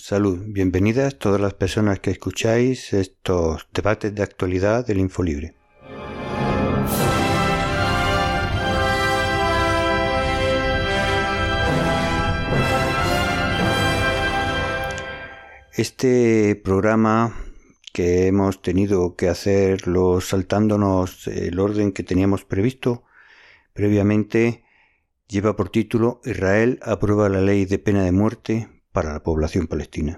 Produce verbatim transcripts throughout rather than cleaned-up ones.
salud. Bienvenidas todas las personas que escucháis estos debates de actualidad del Infolibre. Este programa que hemos tenido que hacerlo saltándonos el orden que teníamos previsto previamente lleva por título Israel aprueba la ley de pena de muerte para la población palestina.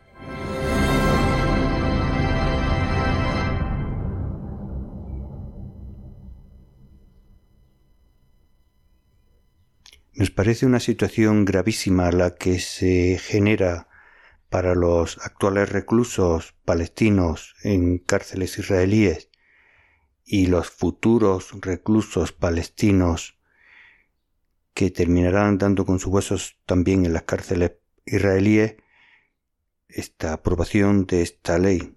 Nos parece una situación gravísima la que se genera para los actuales reclusos palestinos en cárceles israelíes y los futuros reclusos palestinos que terminarán dando con sus huesos también en las cárceles israelíes, esta aprobación de esta ley.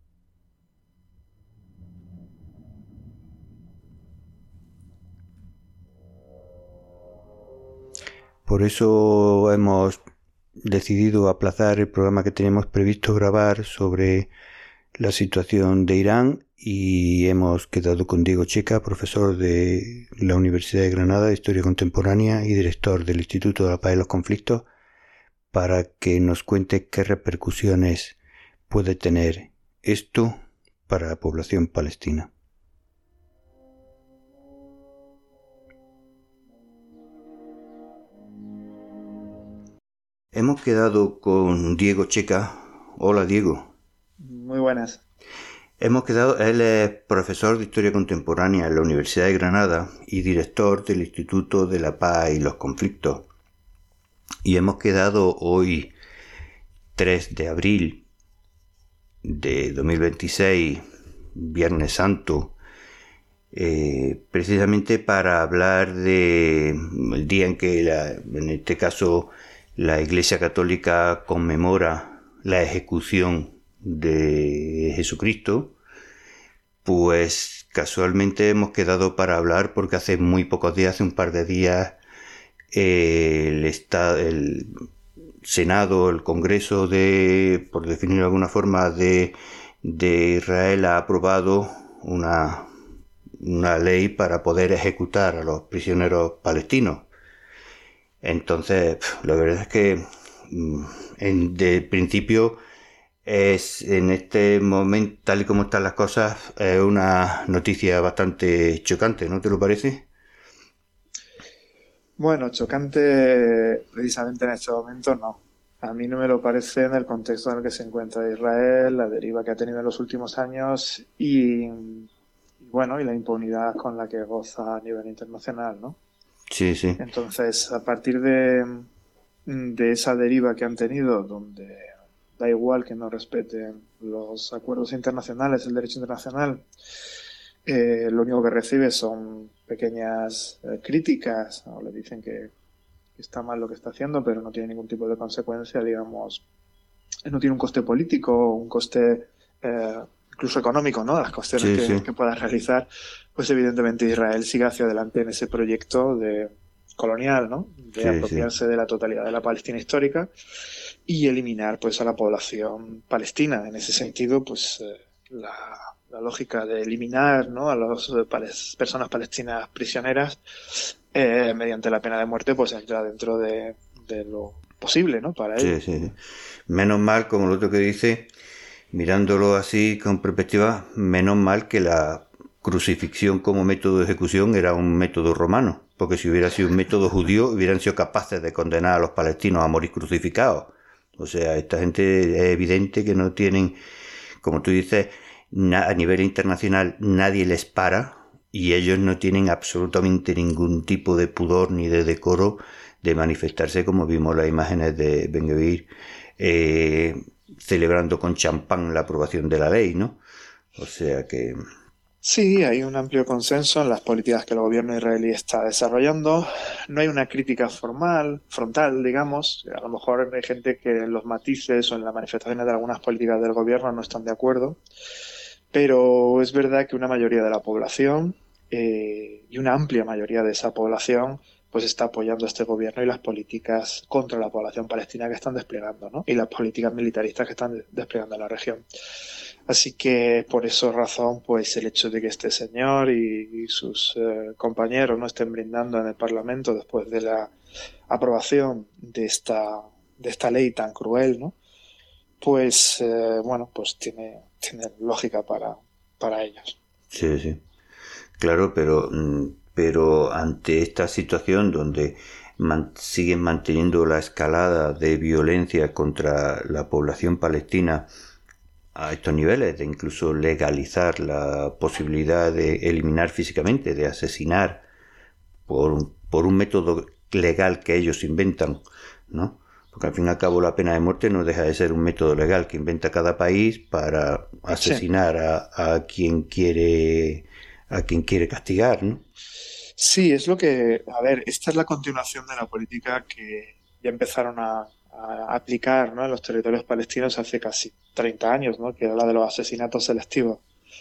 Por eso hemos decidido aplazar el programa que teníamos previsto grabar sobre la situación de Irán y hemos quedado con Diego Checa, profesor de la Universidad de Granada de Historia Contemporánea y director del Instituto de la Paz y los Conflictos, para que nos cuente qué repercusiones puede tener esto para la población palestina. Hemos quedado con Diego Checa. Hola, Diego. Muy buenas. Hemos quedado, él es profesor de Historia Contemporánea en la Universidad de Granada y director del Instituto de la Paz y los Conflictos. Y hemos quedado hoy, tres de abril de dos mil veintiséis, Viernes Santo, eh, precisamente para hablar del día en que, la, en este caso, la Iglesia Católica conmemora la ejecución de Jesucristo. Pues casualmente hemos quedado para hablar porque hace muy pocos días, hace un par de días, el, estado, el Senado, el Congreso de, por definirlo de alguna forma, de, de Israel ha aprobado una, una ley para poder ejecutar a los prisioneros palestinos. Entonces, la verdad es que en, de principio es en este momento, tal y como están las cosas, es una noticia bastante chocante, ¿no te lo parece? Bueno, chocante precisamente en este momento no. A mí no me lo parece en el contexto en el que se encuentra Israel, la deriva que ha tenido en los últimos años y, y bueno, y la impunidad con la que goza a nivel internacional, ¿no? Sí, sí. Entonces, a partir de, de esa deriva que han tenido, donde da igual que no respeten los acuerdos internacionales, el derecho internacional, eh, lo único que recibe son pequeñas eh, críticas, o le dicen que, que está mal lo que está haciendo, pero no tiene ningún tipo de consecuencia, digamos, no tiene un coste político, un coste eh, incluso económico, ¿no? Las cuestiones sí, que, sí. que pueda realizar, pues evidentemente Israel sigue hacia adelante en ese proyecto de colonial, ¿no? De sí, apropiarse sí. de la totalidad de la Palestina histórica y eliminar, pues, a la población palestina. En ese sentido, pues, eh, la, la lógica de eliminar, ¿no? a las eh, personas palestinas prisioneras eh, mediante la pena de muerte, pues entra dentro de, de lo posible, ¿no? Para ellos. Sí, sí. Menos mal, como lo otro que dice, mirándolo así con perspectiva, menos mal que la crucifixión como método de ejecución era un método romano, porque si hubiera sido un método judío hubieran sido capaces de condenar a los palestinos a morir crucificados. O sea, esta gente es evidente que no tienen, como tú dices, na- a nivel internacional nadie les para y ellos no tienen absolutamente ningún tipo de pudor ni de decoro de manifestarse, como vimos las imágenes de Ben-Gvir eh, celebrando con champán la aprobación de la ley, ¿no? O sea que... Sí, hay un amplio consenso en las políticas que el gobierno israelí está desarrollando. No hay una crítica formal, frontal, digamos. A lo mejor hay gente que en los matices o en las manifestaciones de algunas políticas del gobierno no están de acuerdo. Pero es verdad que una mayoría de la población eh, y una amplia mayoría de esa población pues está apoyando a este gobierno y las políticas contra la población palestina que están desplegando, ¿no? Y las políticas militaristas que están desplegando en la región. Así que por esa razón, pues el hecho de que este señor y, y sus eh, compañeros no estén brindando en el Parlamento después de la aprobación de esta, de esta ley tan cruel, ¿no? Pues eh, bueno, pues tiene, tiene lógica para, para ellos. Sí, sí. Claro, pero, pero ante esta situación donde man, siguen manteniendo la escalada de violencia contra la población palestina a estos niveles, de incluso legalizar la posibilidad de eliminar físicamente, de asesinar por un, por un método legal que ellos inventan, ¿no? Porque al fin y al cabo la pena de muerte no deja de ser un método legal que inventa cada país para asesinar sí. a, a quien quiere a quien quiere castigar, ¿no? Sí, es lo que, a ver, esta es la continuación de la política que ya empezaron a, a aplicar, ¿no?, en los territorios palestinos hace casi treinta años, ¿no?, que era la de los asesinatos selectivos.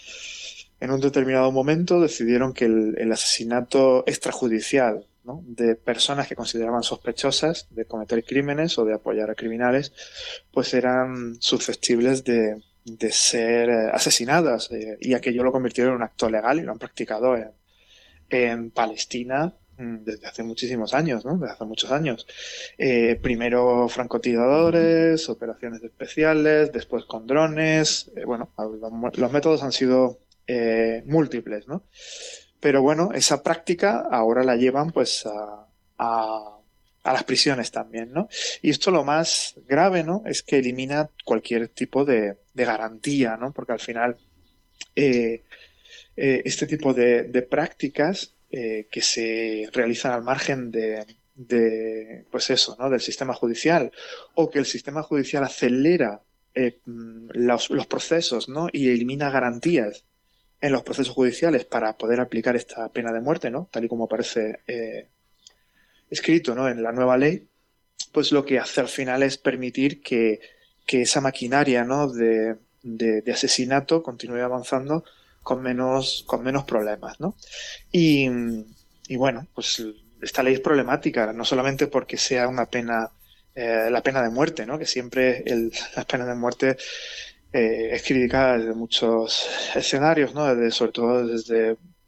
En un determinado momento decidieron que el, el asesinato extrajudicial, ¿no?, de personas que consideraban sospechosas de cometer crímenes o de apoyar a criminales, pues eran susceptibles de, de ser asesinadas, eh, y aquello lo convirtieron en un acto legal y lo han practicado en, en Palestina desde hace muchísimos años, ¿no? Desde hace muchos años. Eh, primero francotiradores, operaciones especiales, después con drones. Eh, bueno, los, los métodos han sido eh, múltiples, ¿no? Pero bueno, esa práctica ahora la llevan pues a, a, a las prisiones también, ¿no? Y esto lo más grave, ¿no?, es que elimina cualquier tipo de, de garantía, ¿no? Porque al final eh, eh, este tipo de, de prácticas eh, que se realizan al margen de, de, pues eso, ¿no?, del sistema judicial, o que el sistema judicial acelera eh, los, los procesos, ¿no?, y elimina garantías en los procesos judiciales para poder aplicar esta pena de muerte, ¿no?, tal y como aparece eh, escrito, ¿no?, en la nueva ley, pues lo que hace al final es permitir que, que esa maquinaria, ¿no?, de, de, de asesinato continúe avanzando con menos, con menos problemas, ¿no? Y, y bueno, pues esta ley es problemática, no solamente porque sea una pena, eh, la pena de muerte, ¿no?, que siempre el, la pena de muerte eh, es criticada desde muchos escenarios, ¿no?, desde, sobre todo desde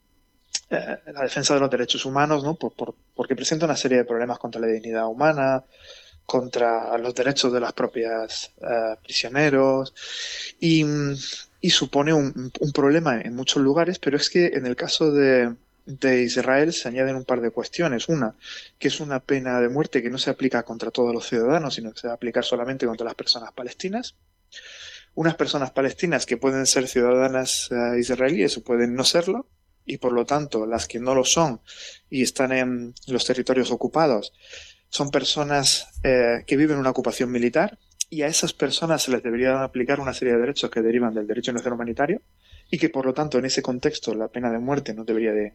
eh, la defensa de los derechos humanos, ¿no?, por, por, porque presenta una serie de problemas contra la dignidad humana, contra los derechos de los propios uh, prisioneros, y, y supone un, un problema en muchos lugares, pero es que en el caso de, de Israel se añaden un par de cuestiones. Una, que es una pena de muerte que no se aplica contra todos los ciudadanos, sino que se va a aplicar solamente contra las personas palestinas. Unas personas palestinas que pueden ser ciudadanas uh, israelíes o pueden no serlo, y por lo tanto las que no lo son y están en los territorios ocupados son personas eh, que viven una ocupación militar, y a esas personas se les debería aplicar una serie de derechos que derivan del derecho internacional humanitario, y que por lo tanto en ese contexto la pena de muerte no debería de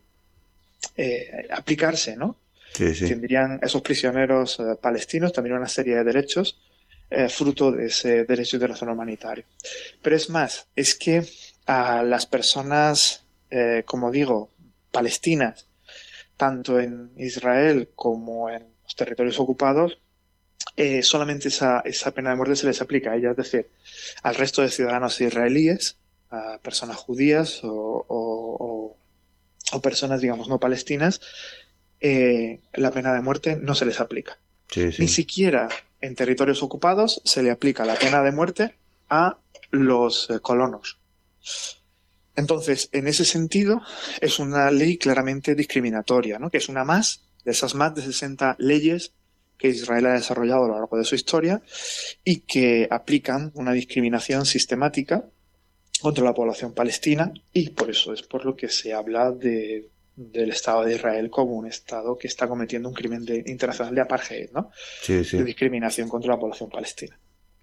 eh, aplicarse, ¿no? Sí, sí. Tendrían esos prisioneros eh, palestinos también una serie de derechos eh, fruto de ese derecho internacional humanitario. Pero es más, es que a las personas, eh, como digo, palestinas, tanto en Israel como en los territorios ocupados, eh, solamente esa, esa pena de muerte se les aplica a ellas, es decir, al resto de ciudadanos israelíes, a personas judías o, o, o, o personas, digamos, no palestinas, eh, la pena de muerte no se les aplica. Sí, sí. Ni siquiera en territorios ocupados se le aplica la pena de muerte a los eh, colonos. Entonces, en ese sentido, es una ley claramente discriminatoria, ¿no?, que es una más de esas más de sesenta leyes que Israel ha desarrollado a lo largo de su historia y que aplican una discriminación sistemática contra la población palestina, y por eso es por lo que se habla de, del Estado de Israel como un Estado que está cometiendo un crimen de, internacional de apartheid, ¿no? Sí, sí. De discriminación contra la población palestina.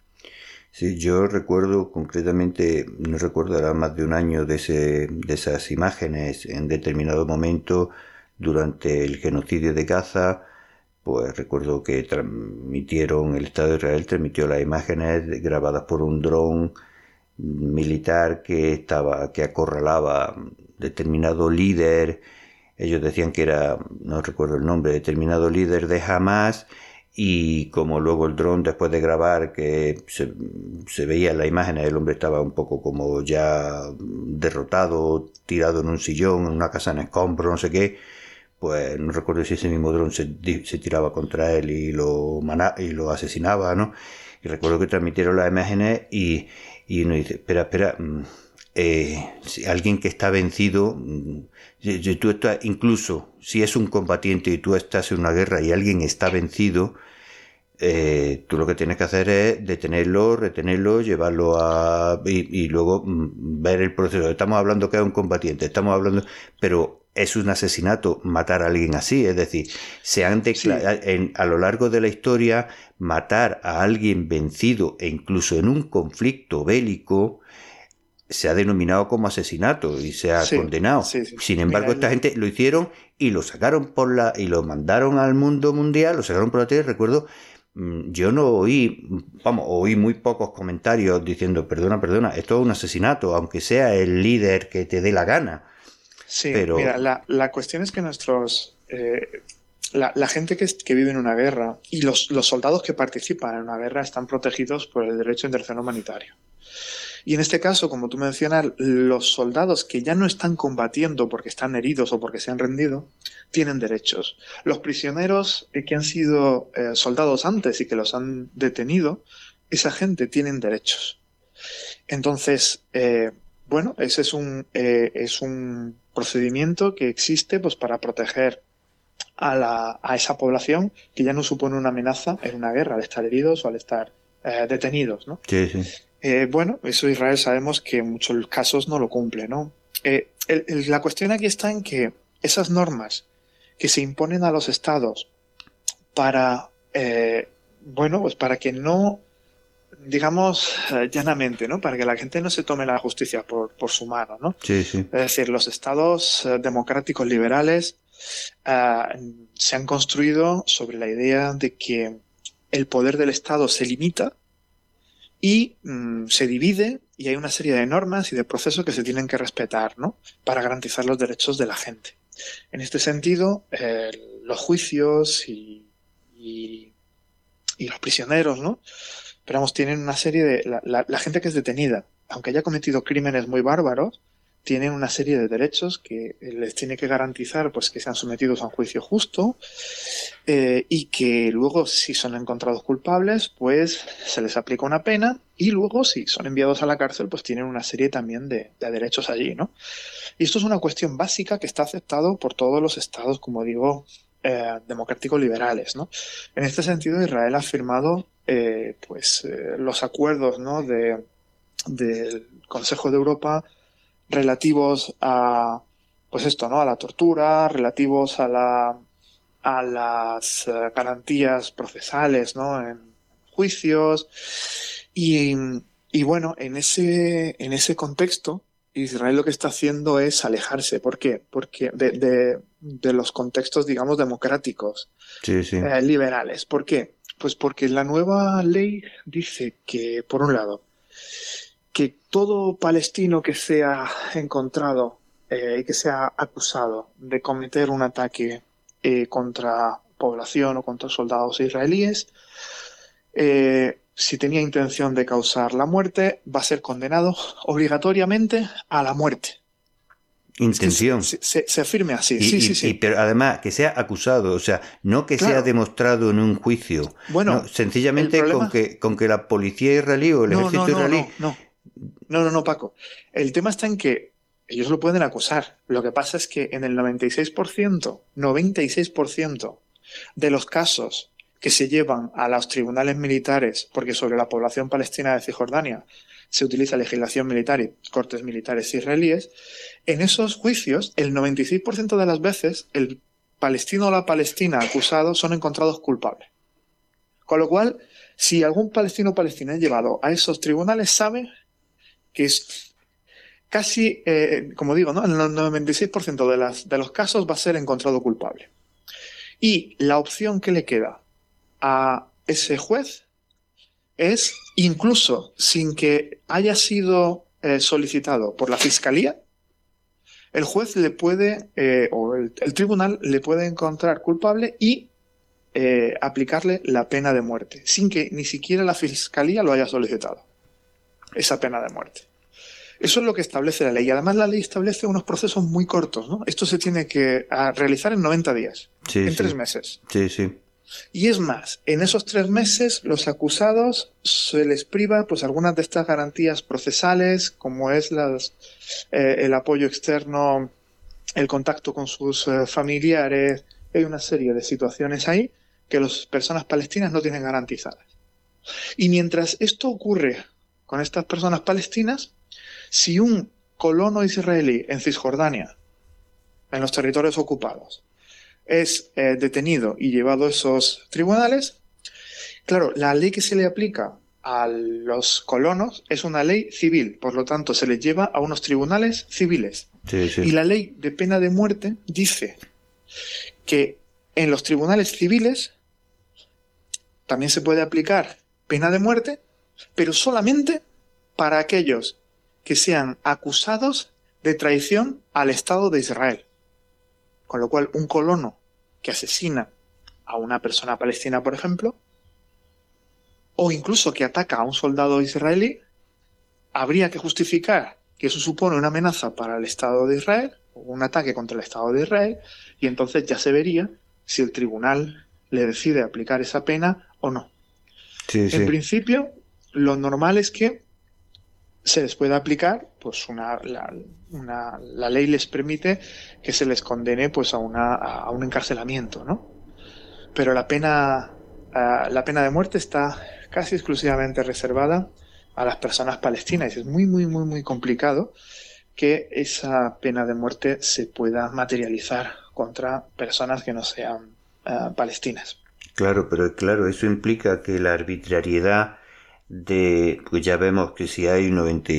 Sí, yo recuerdo concretamente, no recuerdo, era más de un año de, ese, de esas imágenes en determinado momento durante el genocidio de Gaza. Pues recuerdo que transmitieron, el Estado de Israel transmitió las imágenes grabadas por un dron militar que estaba, que acorralaba determinado líder ellos decían que era, no recuerdo el nombre, determinado líder de Hamas, y como luego el dron, después de grabar, que se, se veía en la imagen, el hombre estaba un poco como ya derrotado, tirado en un sillón, en una casa en escombros, no sé qué, pues no recuerdo si ese mismo dron se, se tiraba contra él y lo, mana, y lo asesinaba, ¿no? Y recuerdo que transmitieron las imágenes y, y uno dice, espera, espera, eh, si alguien que está vencido, tú estás, incluso si es un combatiente y tú estás en una guerra y alguien está vencido, eh, tú lo que tienes que hacer es detenerlo, retenerlo, llevarlo a... y, y luego mm, ver el proceso. Estamos hablando que es un combatiente, estamos hablando... pero es un asesinato matar a alguien así, es decir, se han declarado, sí. en, a lo largo de la historia, matar a alguien vencido e incluso en un conflicto bélico se ha denominado como asesinato y se ha sí, condenado. Sí, sí. Sin embargo, Mira, esta el... gente lo hicieron y lo sacaron por la y lo mandaron al mundo mundial, lo sacaron por la tele. Recuerdo, yo no oí, vamos, oí muy pocos comentarios diciendo, perdona, perdona, esto es un asesinato, aunque sea el líder que te dé la gana. Sí, pero... mira, la, la cuestión es que nuestros... Eh, la, la gente que, es, que vive en una guerra y los, los soldados que participan en una guerra están protegidos por el derecho internacional humanitario. Y en este caso, como tú mencionas, los soldados que ya no están combatiendo porque están heridos o porque se han rendido, tienen derechos. Los prisioneros que han sido eh, soldados antes y que los han detenido, esa gente tienen derechos. Entonces, eh, bueno, ese es un, eh, es un procedimiento que existe pues, para proteger a, la, a esa población que ya no supone una amenaza en una guerra al estar heridos o al estar eh, detenidos, ¿no? Sí, sí. Eh, bueno, eso Israel sabemos que en muchos casos no lo cumple, ¿no? Eh, el, el, la cuestión aquí está en que esas normas que se imponen a los estados para, eh, bueno, pues para que no, digamos, eh, llanamente, ¿no? Para que la gente no se tome la justicia por, por su mano, ¿no? Sí, sí. Es decir, los estados eh, democráticos liberales eh, se han construido sobre la idea de que el poder del estado se limita y mmm, se divide y hay una serie de normas y de procesos que se tienen que respetar, ¿no? Para garantizar los derechos de la gente. En este sentido, eh, los juicios y, y, y los prisioneros, ¿no? Pero vamos, tienen una serie de... La, la, la gente que es detenida, aunque haya cometido crímenes muy bárbaros, tienen una serie de derechos que les tiene que garantizar pues que sean sometidos a un juicio justo eh, y que luego, si son encontrados culpables, pues se les aplica una pena y luego, si son enviados a la cárcel, pues tienen una serie también de, de derechos allí, ¿no? Y esto es una cuestión básica que está aceptado por todos los estados, como digo, eh, democráticos liberales, ¿no? En este sentido, Israel ha firmado eh, pues eh, los acuerdos, ¿no? de, del Consejo de Europa relativos a, pues esto, ¿no? A la tortura, relativos a la a las uh, garantías procesales, ¿no? En juicios y, y bueno, en ese en ese contexto Israel lo que está haciendo es alejarse. ¿Por qué? Porque de, de, de los contextos, digamos, democráticos, sí, sí. Eh, liberales. ¿Por qué? Pues porque la nueva ley dice que, por un lado, que todo palestino que sea encontrado eh, y que sea acusado de cometer un ataque eh, contra población o contra soldados israelíes, eh, si tenía intención de causar la muerte, va a ser condenado obligatoriamente a la muerte. Intención. Es que se, se, se afirme así. Y, sí, y, sí, sí. Y, pero además, que sea acusado, o sea, no que claro. sea demostrado en un juicio. Bueno, no, sencillamente problema... con, que, con que la policía israelí o el no, ejército no, no, israelí... No, no, no, no, no, Paco. El tema está en que ellos lo pueden acusar. Lo que pasa es que en el noventa y seis por ciento, noventa y seis por ciento de los casos que se llevan a los tribunales militares, porque sobre la población palestina de Cisjordania se utiliza legislación militar y cortes militares israelíes, en esos juicios, el noventa y seis por ciento de las veces, el palestino o la palestina acusado son encontrados culpables. Con lo cual, si algún palestino o palestina es llevado a esos tribunales, sabe que es casi, eh, como digo, ¿no? En el noventa y seis por ciento de, las, de los casos va a ser encontrado culpable. Y la opción que le queda a ese juez es, incluso sin que haya sido eh, solicitado por la fiscalía, es el juez le puede, eh, o el, el tribunal le puede encontrar culpable y eh, aplicarle la pena de muerte, sin que ni siquiera la fiscalía lo haya solicitado, esa pena de muerte. Eso es lo que establece la ley. Y además la ley establece unos procesos muy cortos, ¿no? Esto se tiene que a, realizar en noventa días, sí, en sí. tres meses. Sí, sí. Y es más, en esos tres meses los acusados se les priva pues algunas de estas garantías procesales, como es las, eh, el apoyo externo, el contacto con sus eh, familiares. Hay una serie de situaciones ahí que las personas palestinas no tienen garantizadas. Y mientras esto ocurre con estas personas palestinas, si un colono israelí en Cisjordania, en los territorios ocupados, es eh, detenido y llevado a esos tribunales, claro, la ley que se le aplica a los colonos es una ley civil, por lo tanto se les lleva a unos tribunales civiles. Sí, sí. Y la ley de pena de muerte dice que en los tribunales civiles también se puede aplicar pena de muerte, pero solamente para aquellos que sean acusados de traición al Estado de Israel. Con lo cual, un colono que asesina a una persona palestina, por ejemplo, o incluso que ataca a un soldado israelí, habría que justificar que eso supone una amenaza para el Estado de Israel, o un ataque contra el Estado de Israel, y entonces ya se vería si el tribunal le decide aplicar esa pena o no. Sí, sí. En principio, lo normal es que se les pueda aplicar, pues una la, una la ley les permite que se les condene pues a una a un encarcelamiento, ¿no? Pero la pena uh, la pena de muerte está casi exclusivamente reservada a las personas palestinas. Es muy muy muy muy complicado que esa pena de muerte se pueda materializar contra personas que no sean uh, palestinas. Claro, pero claro, eso implica que la arbitrariedad de, pues ya vemos que si hay un, noventa,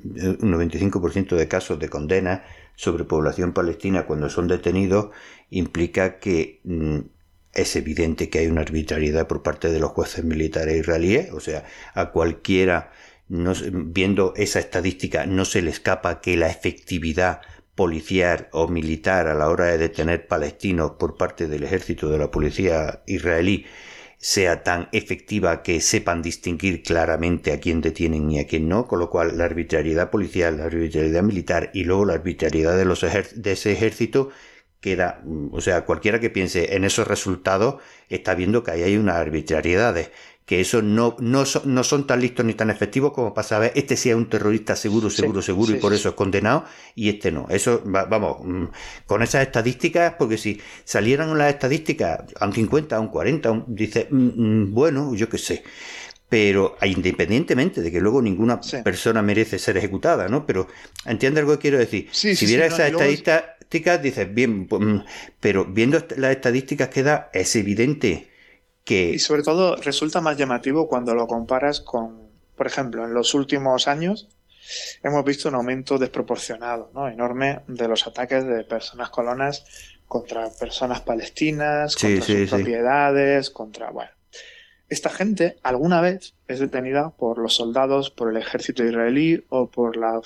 un noventa y cinco por ciento de casos de condena sobre población palestina cuando son detenidos, implica que mm, es evidente que hay una arbitrariedad por parte de los jueces militares israelíes. O sea, a cualquiera, no, viendo esa estadística, no se le escapa que la efectividad policial o militar a la hora de detener palestinos por parte del ejército de la policía israelí sea tan efectiva que sepan distinguir claramente a quién detienen y a quién no, con lo cual la arbitrariedad policial, la arbitrariedad militar y luego la arbitrariedad de, los ejer- de ese ejército queda, o sea, cualquiera que piense en esos resultados está viendo que ahí hay unas arbitrariedades, que eso no, no, son, no son tan listos ni tan efectivos como para saber este sí es un terrorista seguro, seguro, sí, seguro sí, y por sí. eso es condenado y este no. Eso, vamos, con esas estadísticas, porque si salieran las estadísticas a un cincuenta, a un cuarenta, a un, dice, mmm, bueno, yo qué sé. Pero independientemente de que luego ninguna sí. persona merece ser ejecutada, ¿no? Pero entiende algo que quiero decir. Sí, si sí, viera sí, esas no, estadísticas, dices, bien, pues, pero viendo las estadísticas que da, es evidente que... Y sobre todo resulta más llamativo cuando lo comparas con, por ejemplo, en los últimos años hemos visto un aumento desproporcionado, ¿no? enorme de los ataques de personas colonas contra personas palestinas, sí, contra sí, sus sí. propiedades, contra... bueno. Esta gente alguna vez es detenida por los soldados, por el ejército israelí o por la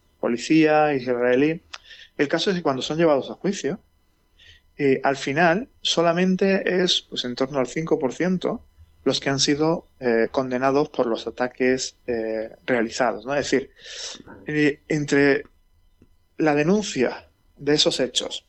policía israelí. El caso es que cuando son llevados a juicio, eh, al final solamente es pues en torno al cinco por ciento los que han sido eh, condenados por los ataques eh, realizados, ¿no? Es decir, eh, entre la denuncia de esos hechos,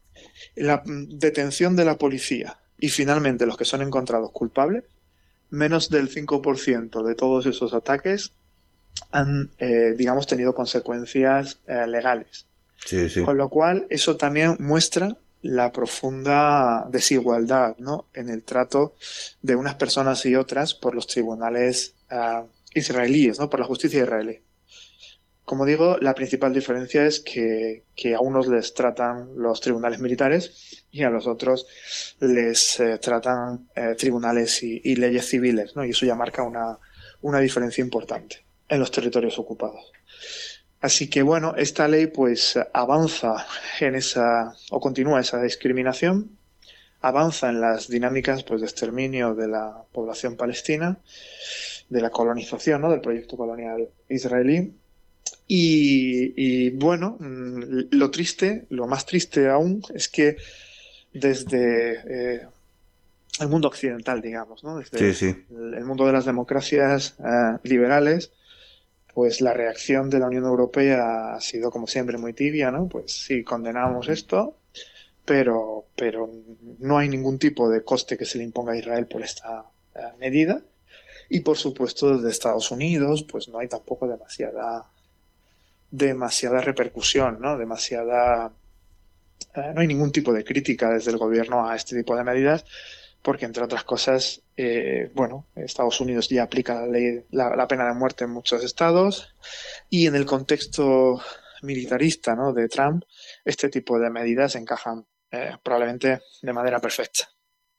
la detención de la policía y finalmente los que son encontrados culpables, menos del cinco por ciento de todos esos ataques han, eh, digamos, tenido consecuencias eh, legales. Sí, sí. Con lo cual, eso también muestra la profunda desigualdad, ¿no? en el trato de unas personas y otras por los tribunales uh, israelíes, ¿no? por la justicia israelí. Como digo, la principal diferencia es que, que a unos les tratan los tribunales militares y a los otros les eh, tratan eh, tribunales y, y leyes civiles, ¿no? Y eso ya marca una, una diferencia importante en los territorios ocupados. Así que, bueno, esta ley pues avanza en esa, o continúa esa discriminación, avanza en las dinámicas pues de exterminio de la población palestina, de la colonización, ¿no? del proyecto colonial israelí. Y, y bueno, mm, lo triste, lo más triste aún, es que desde eh, el mundo occidental, digamos, ¿no? Sí, Desde sí. el, el mundo de las democracias eh, liberales, pues la reacción de la Unión Europea ha sido, como siempre, muy tibia, ¿no? Pues sí, condenamos esto, pero, pero no hay ningún tipo de coste que se le imponga a Israel por esta eh, medida. Y por supuesto, desde Estados Unidos, pues no hay tampoco demasiada, demasiada repercusión, ¿no? Demasiada, eh, no hay ningún tipo de crítica desde el gobierno a este tipo de medidas, porque entre otras cosas, eh, bueno, Estados Unidos ya aplica la ley, la, la pena de muerte en muchos estados, y en el contexto militarista, ¿no?, de Trump, este tipo de medidas encajan eh, probablemente de manera perfecta.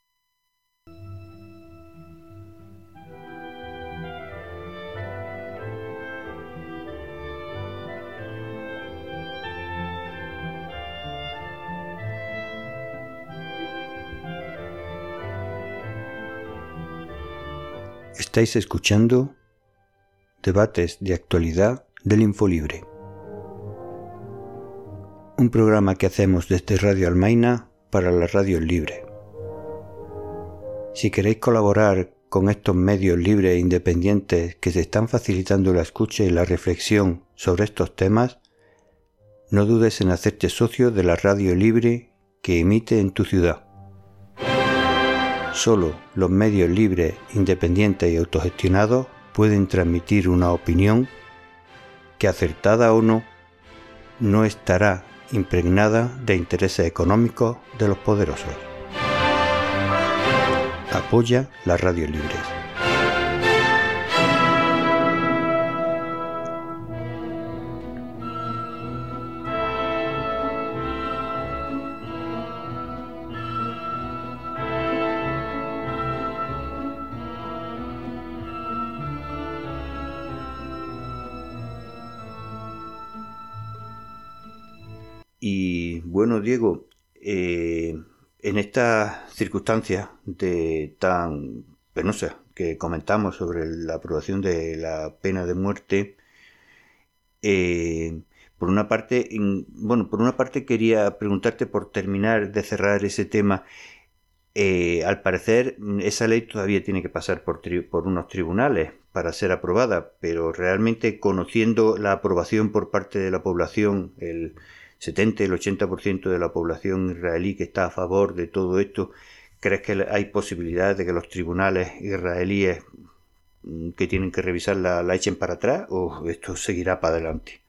Estáis escuchando Debates de Actualidad del Infolibre, un programa que hacemos desde Radio Almaina para la Radio Libre. Si queréis colaborar con estos medios libres e independientes que se están facilitando la escucha y la reflexión sobre estos temas, no dudes en hacerte socio de la Radio Libre que emite en tu ciudad. Solo los medios libres, independientes y autogestionados pueden transmitir una opinión que, acertada o no, no estará impregnada de intereses económicos de los poderosos. Apoya las radios libres. Y bueno, Diego, eh, en estas circunstancias de tan penosas que comentamos sobre la aprobación de la pena de muerte, eh, por una parte, in, bueno, por una parte quería preguntarte, por terminar de cerrar ese tema, eh, al parecer esa ley todavía tiene que pasar por, tri- por unos tribunales para ser aprobada, pero realmente, conociendo la aprobación por parte de la población, el setenta, el ochenta por ciento de la población israelí que está a favor de todo esto, ¿crees que hay posibilidades de que los tribunales israelíes mm, que tienen que revisar la, la echen para atrás, o esto seguirá para adelante?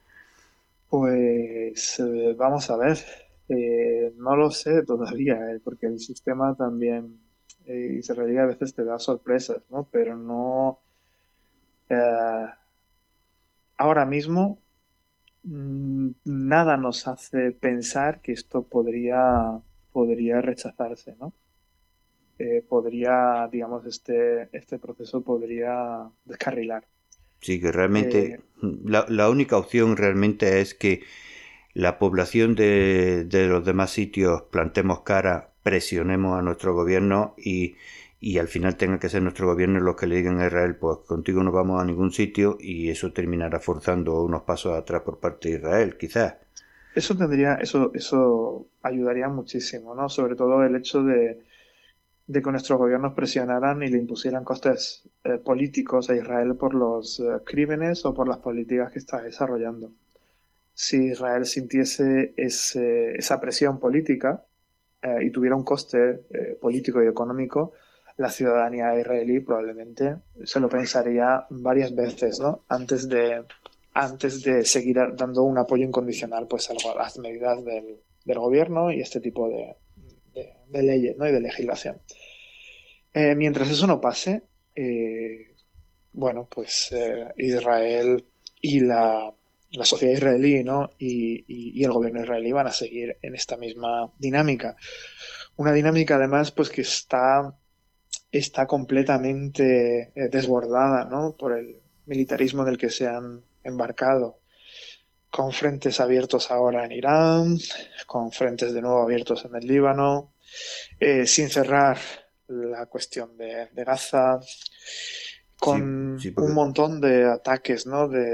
Pues eh, vamos a ver. Eh, no lo sé todavía, eh, porque el sistema también eh, israelí a veces te da sorpresas, ¿no? Pero no. eh, Ahora mismo, mm, nada nos hace pensar que esto podría, podría rechazarse, ¿no? Eh, podría, digamos, este, este proceso podría descarrilar. Sí, que realmente Eh, la, la única opción realmente es que la población de, de los demás sitios plantemos cara, presionemos a nuestro gobierno, y, y al final tenga que ser nuestro gobierno los que le digan a Israel, pues contigo no vamos a ningún sitio, y eso terminará forzando unos pasos atrás por parte de Israel, quizás. Eso tendría, eso, eso ayudaría muchísimo, ¿no? Sobre todo el hecho de, de que nuestros gobiernos presionaran y le impusieran costes eh, políticos a Israel por los eh, crímenes o por las políticas que está desarrollando. Si Israel sintiese ese- esa presión política eh, y tuviera un coste eh, político y económico, la ciudadanía israelí probablemente se lo pensaría varias veces, ¿no? Antes de, antes de seguir dando un apoyo incondicional, pues, a las medidas del, del gobierno y este tipo de, de- de leyes, ¿no?, y de legislación. Eh, mientras eso no pase, eh, bueno, pues eh, Israel y la, la sociedad israelí, ¿no?, y, y- y el gobierno israelí van a seguir en esta misma dinámica. Una dinámica, además, pues que está, está completamente eh, desbordada, ¿no?, por el militarismo en el que se han embarcado, con frentes abiertos ahora en Irán, con frentes de nuevo abiertos en el Líbano, eh, sin cerrar la cuestión de, de Gaza, Sí, con sí, un porque montón de ataques, ¿no?, de,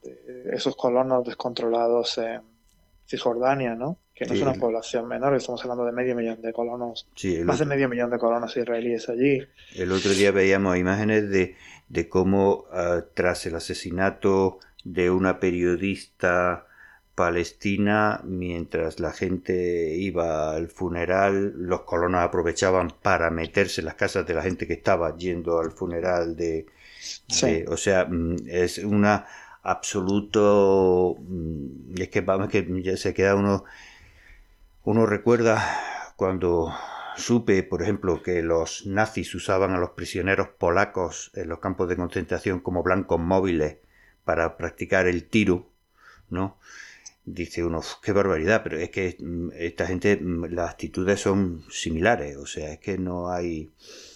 de esos colonos descontrolados en Cisjordania, ¿no? Que no sí, es una población menor, estamos hablando de medio millón de colonos, sí, más otro, de medio millón de colonos israelíes allí. El otro día veíamos imágenes de, de cómo uh, tras el asesinato de una periodista palestina, mientras la gente iba al funeral, los colonos aprovechaban para meterse en las casas de la gente que estaba yendo al funeral de... sí. de o sea, es una absoluto... es que vamos, que ya se queda uno... Uno recuerda cuando supe, por ejemplo, que los nazis usaban a los prisioneros polacos en los campos de concentración como blancos móviles para practicar el tiro, ¿no? Dice uno, qué barbaridad, pero es que esta gente, las actitudes son similares, o sea, es que no hay...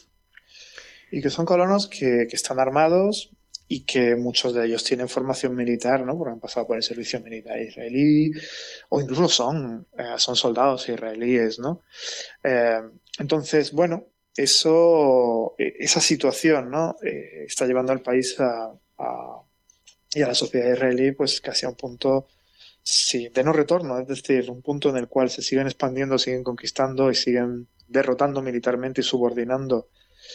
Y que son colonos que, que están armados y que muchos de ellos tienen formación militar, ¿no? Porque han pasado por el servicio militar israelí o incluso son, eh, son soldados israelíes, ¿no? Eh, entonces, bueno, eso, esa situación, ¿no? Eh, está llevando al país a, a, y a la sociedad israelí pues casi a un punto sí, de no retorno, es decir, un punto en el cual se siguen expandiendo, siguen conquistando y siguen derrotando militarmente y subordinando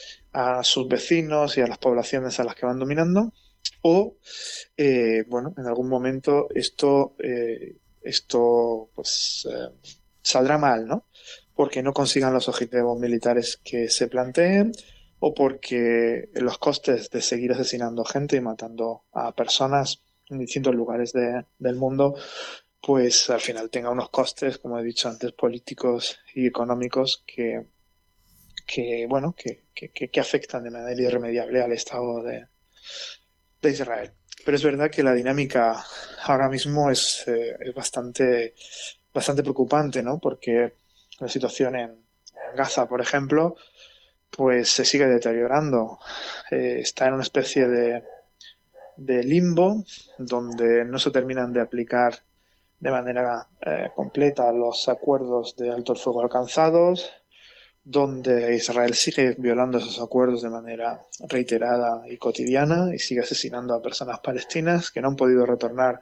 a sus vecinos y a las poblaciones a las que van dominando, o eh, bueno, en algún momento esto eh, esto pues eh, saldrá mal, ¿no? Porque no consigan los objetivos militares que se planteen o porque los costes de seguir asesinando gente y matando a personas en distintos lugares de, del mundo pues al final tenga unos costes, como he dicho antes, políticos y económicos que que bueno que, que, que afectan de manera irremediable al Estado de, de Israel. Pero es verdad que la dinámica ahora mismo es, eh, es bastante bastante preocupante, ¿no? Porque la situación en Gaza, por ejemplo, pues se sigue deteriorando. Eh, está en una especie de, de limbo donde no se terminan de aplicar de manera eh, completa los acuerdos de alto el fuego alcanzados, donde Israel sigue violando esos acuerdos de manera reiterada y cotidiana y sigue asesinando a personas palestinas que no han podido retornar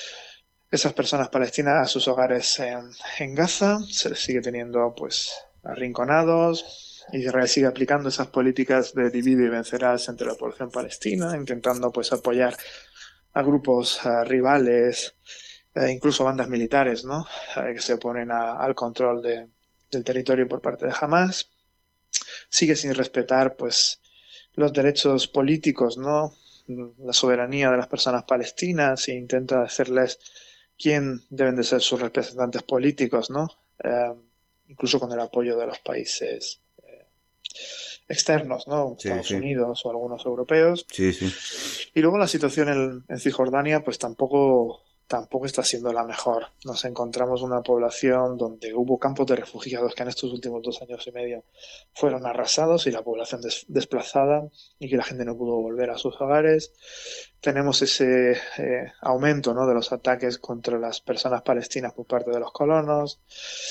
esas personas palestinas a sus hogares en, en Gaza. Se les sigue teniendo pues arrinconados. Israel sigue aplicando esas políticas de divide y vencerás entre la población palestina, intentando pues apoyar a grupos a rivales, eh, incluso bandas militares, ¿no? Eh, que se oponen a, al control de del territorio por parte de Hamás. Sigue sin respetar pues los derechos políticos, ¿no? La soberanía de las personas palestinas e intenta hacerles quién deben de ser sus representantes políticos, ¿no? Eh, incluso con el apoyo de los países eh, externos, ¿no? Sí, Estados sí. Unidos o algunos europeos. Sí, sí. Y luego la situación en, en Cisjordania pues tampoco tampoco está siendo la mejor. Nos encontramos una población donde hubo campos de refugiados que en estos últimos dos años y medio fueron arrasados y la población des- desplazada y que la gente no pudo volver a sus hogares. Tenemos ese eh, aumento, ¿no? de los ataques contra las personas palestinas por parte de los colonos.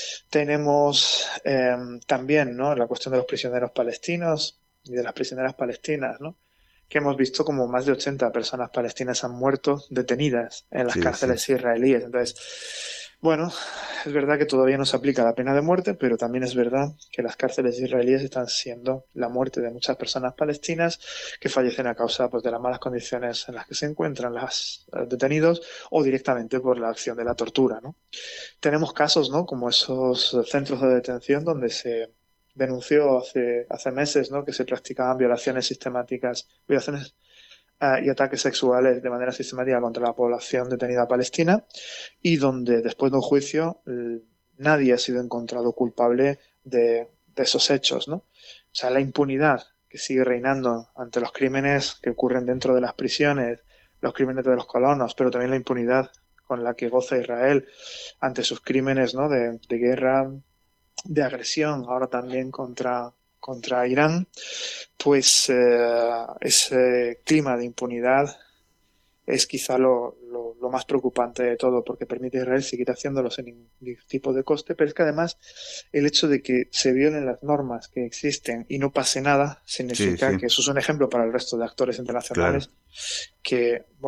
Tenemos eh, también, ¿no? la cuestión de los prisioneros palestinos y de las prisioneras palestinas, ¿no? que hemos visto como más de ochenta personas palestinas han muerto detenidas en las Sí, cárceles sí. israelíes. Entonces, bueno, es verdad que todavía no se aplica la pena de muerte, pero también es verdad que las cárceles israelíes están siendo la muerte de muchas personas palestinas que fallecen a causa pues, de las malas condiciones en las que se encuentran los detenidos o directamente por la acción de la tortura, ¿no? Tenemos casos, ¿no? como esos centros de detención donde se denunció hace, hace meses, ¿no? que se practicaban violaciones sistemáticas, violaciones uh, y ataques sexuales de manera sistemática contra la población detenida palestina y donde después de un juicio eh, nadie ha sido encontrado culpable de, de esos hechos, ¿no? O sea, la impunidad que sigue reinando ante los crímenes que ocurren dentro de las prisiones, los crímenes de los colonos, pero también la impunidad con la que goza Israel ante sus crímenes, ¿no? de, de guerra, de agresión, ahora también contra, contra Irán, pues eh, ese clima de impunidad es quizá lo, lo, lo más preocupante de todo, porque permite a Israel seguir haciéndolo sin ningún tipo de coste, pero es que además el hecho de que se violen las normas que existen y no pase nada significa Sí, sí. que eso es un ejemplo para el resto de actores internacionales Claro. que, bueno,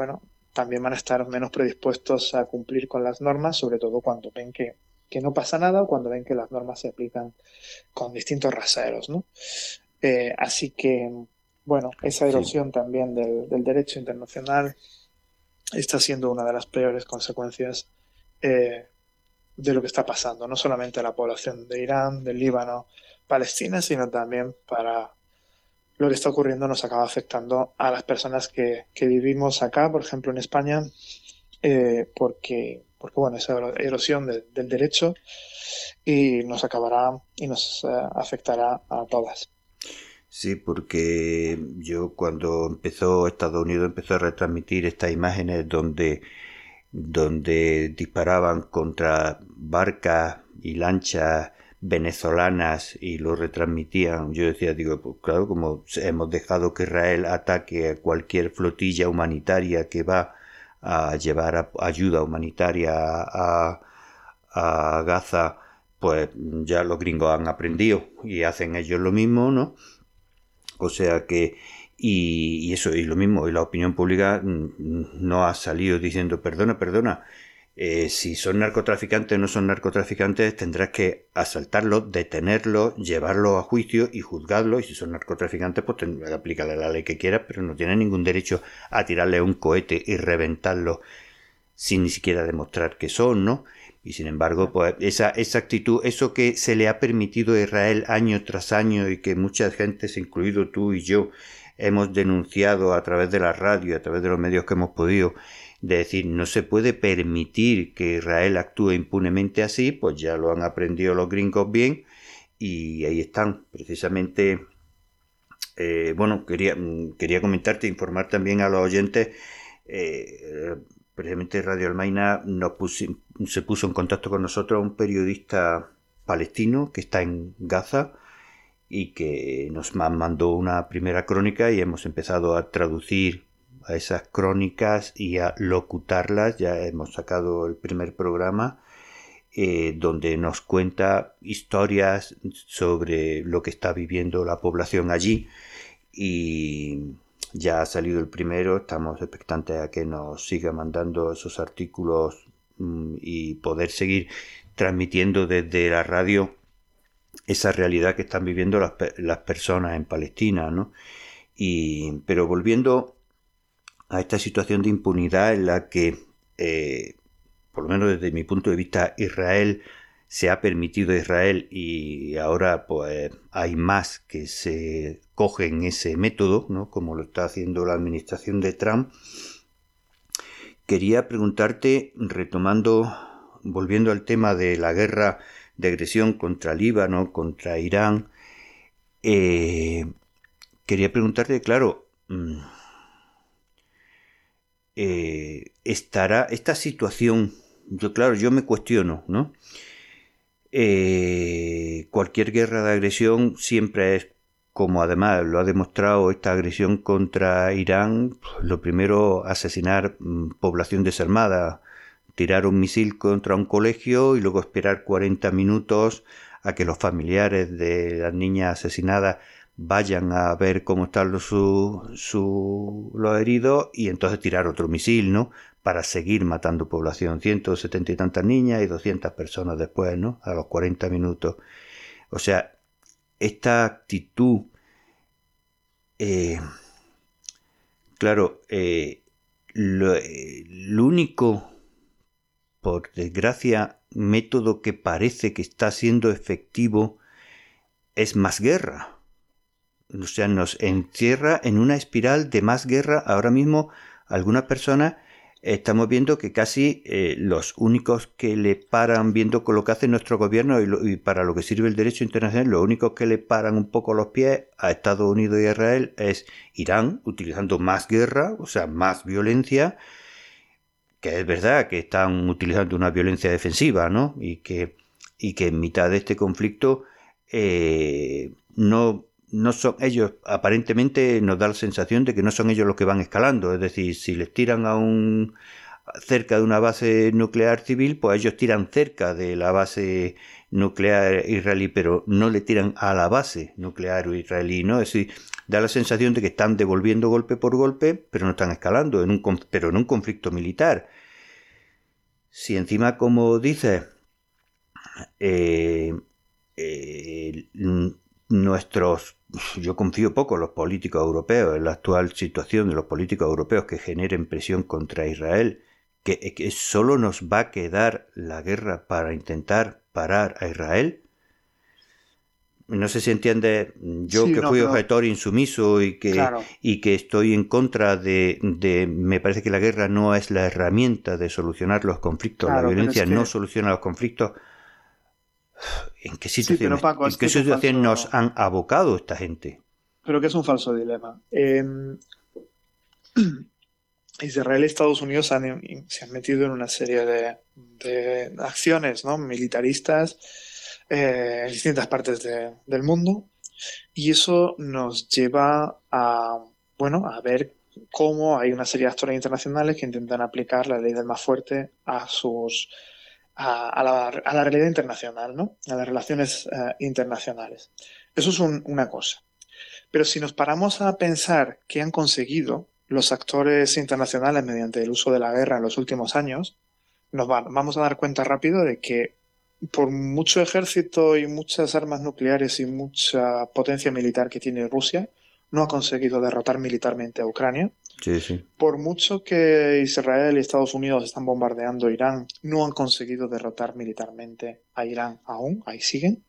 también van a estar menos predispuestos a cumplir con las normas, sobre todo cuando ven que, que no pasa nada o cuando ven que las normas se aplican con distintos raseros, ¿no? Eh, así que, bueno, esa erosión sí. también del, del derecho internacional está siendo una de las peores consecuencias eh, de lo que está pasando, no solamente a la población de Irán, del Líbano, Palestina, sino también para lo que está ocurriendo nos acaba afectando a las personas que, que vivimos acá, por ejemplo en España, eh, porque, porque bueno, esa erosión de, del derecho y nos acabará y nos uh, afectará a todas. Sí, porque yo cuando empezó Estados Unidos empezó a retransmitir estas imágenes donde, donde disparaban contra barcas y lanchas venezolanas y lo retransmitían, yo decía, digo, pues claro, como hemos dejado que Israel ataque a cualquier flotilla humanitaria que va a llevar a, ayuda humanitaria a, a Gaza, pues ya los gringos han aprendido y hacen ellos lo mismo, ¿no? O sea que, y, y eso, y lo mismo, y la opinión pública no ha salido diciendo, perdona, perdona, Eh, si son narcotraficantes o no son narcotraficantes, tendrás que asaltarlos, detenerlos, llevarlos a juicio y juzgarlos. Y si son narcotraficantes, pues aplícale la ley que quieras, pero no tienen ningún derecho a tirarle un cohete y reventarlos sin ni siquiera demostrar que son, ¿no? Y sin embargo, pues esa, esa actitud, eso que se le ha permitido a Israel año tras año y que mucha gente, incluido tú y yo, hemos denunciado a través de la radio, a través de los medios que hemos podido, de decir, no se puede permitir que Israel actúe impunemente así, pues ya lo han aprendido los gringos bien y ahí están. Precisamente, eh, bueno, quería, quería comentarte, informar también a los oyentes, eh, precisamente Radio Almaina nos pusi, se puso en contacto con nosotros un periodista palestino que está en Gaza y que nos mandó una primera crónica y hemos empezado a traducir a esas crónicas y a locutarlas. Ya hemos sacado el primer programa eh, donde nos cuenta historias sobre lo que está viviendo la población allí y ya ha salido el primero. Estamos expectantes a que nos siga mandando esos artículos mmm, y poder seguir transmitiendo desde la radio esa realidad que están viviendo las, las personas en Palestina, ¿no? Y, pero volviendo a esta situación de impunidad en la que, eh, por lo menos desde mi punto de vista, Israel se ha permitido a Israel y ahora pues hay más que se cogen ese método, ¿no? Como lo está haciendo la administración de Trump. Quería preguntarte, retomando, volviendo al tema de la guerra de agresión contra Líbano, contra Irán, eh, quería preguntarte, claro, mmm, Eh, estará esta situación, yo claro, yo me cuestiono, ¿no? Eh, cualquier guerra de agresión siempre es, como además lo ha demostrado esta agresión contra Irán, lo primero, asesinar mmm, población desarmada, tirar un misil contra un colegio y luego esperar cuarenta minutos a que los familiares de las niñas asesinadas vayan a ver cómo están los, su, su, los heridos y entonces tirar otro misil, ¿no? Para seguir matando población. ciento setenta y tantas niñas y doscientas personas después, ¿no? A los cuarenta minutos. O sea, esta actitud, eh, claro, eh, lo, eh, lo único, por desgracia, método que parece que está siendo efectivo es más guerra. O sea, nos encierra en una espiral de más guerra. Ahora mismo, algunas personas eh, estamos viendo que casi eh, los únicos que le paran, viendo con lo que hace nuestro gobierno y, lo, y para lo que sirve el derecho internacional, los únicos que le paran un poco los pies a Estados Unidos y a Israel es Irán, utilizando más guerra, o sea, más violencia, que es verdad que están utilizando una violencia defensiva, ¿no? Y que, y que en mitad de este conflicto eh, no... no son ellos, aparentemente nos da la sensación de que no son ellos los que van escalando, es decir, si les tiran a un cerca de una base nuclear civil, pues ellos tiran cerca de la base nuclear israelí, pero no le tiran a la base nuclear israelí, ¿no? Es decir, da la sensación de que están devolviendo golpe por golpe, pero no están escalando, en un, pero en un conflicto militar. Si encima, como dices, eh, eh, nuestros, yo confío poco en los políticos europeos, en la actual situación de los políticos europeos que generen presión contra Israel, que, que solo nos va a quedar la guerra para intentar parar a Israel. No sé si entiendes, yo sí, que no, fui pero... objetor insumiso y que, claro. y que estoy en contra de, de... Me parece que la guerra no es la herramienta de solucionar los conflictos, claro, la violencia es que... no soluciona los conflictos. ¿En qué situación, sí, Paco, ¿en qué situación falso... nos han abocado esta gente? Pero que es un falso dilema. Eh, Israel y Estados Unidos han, se han metido en una serie de, de acciones, ¿no?, militaristas eh, en distintas partes de, del mundo, y eso nos lleva a, bueno, a ver cómo hay una serie de actores internacionales que intentan aplicar la ley del más fuerte a sus a, a, la, a la realidad internacional, ¿no?, a las relaciones uh, internacionales. Eso es un, una cosa. Pero si nos paramos a pensar qué han conseguido los actores internacionales mediante el uso de la guerra en los últimos años, nos va, vamos a dar cuenta rápido de que por mucho ejército y muchas armas nucleares y mucha potencia militar que tiene Rusia, no ha conseguido derrotar militarmente a Ucrania. Sí, sí. Por mucho que Israel y Estados Unidos están bombardeando Irán, no han conseguido derrotar militarmente a Irán aún, ahí siguen.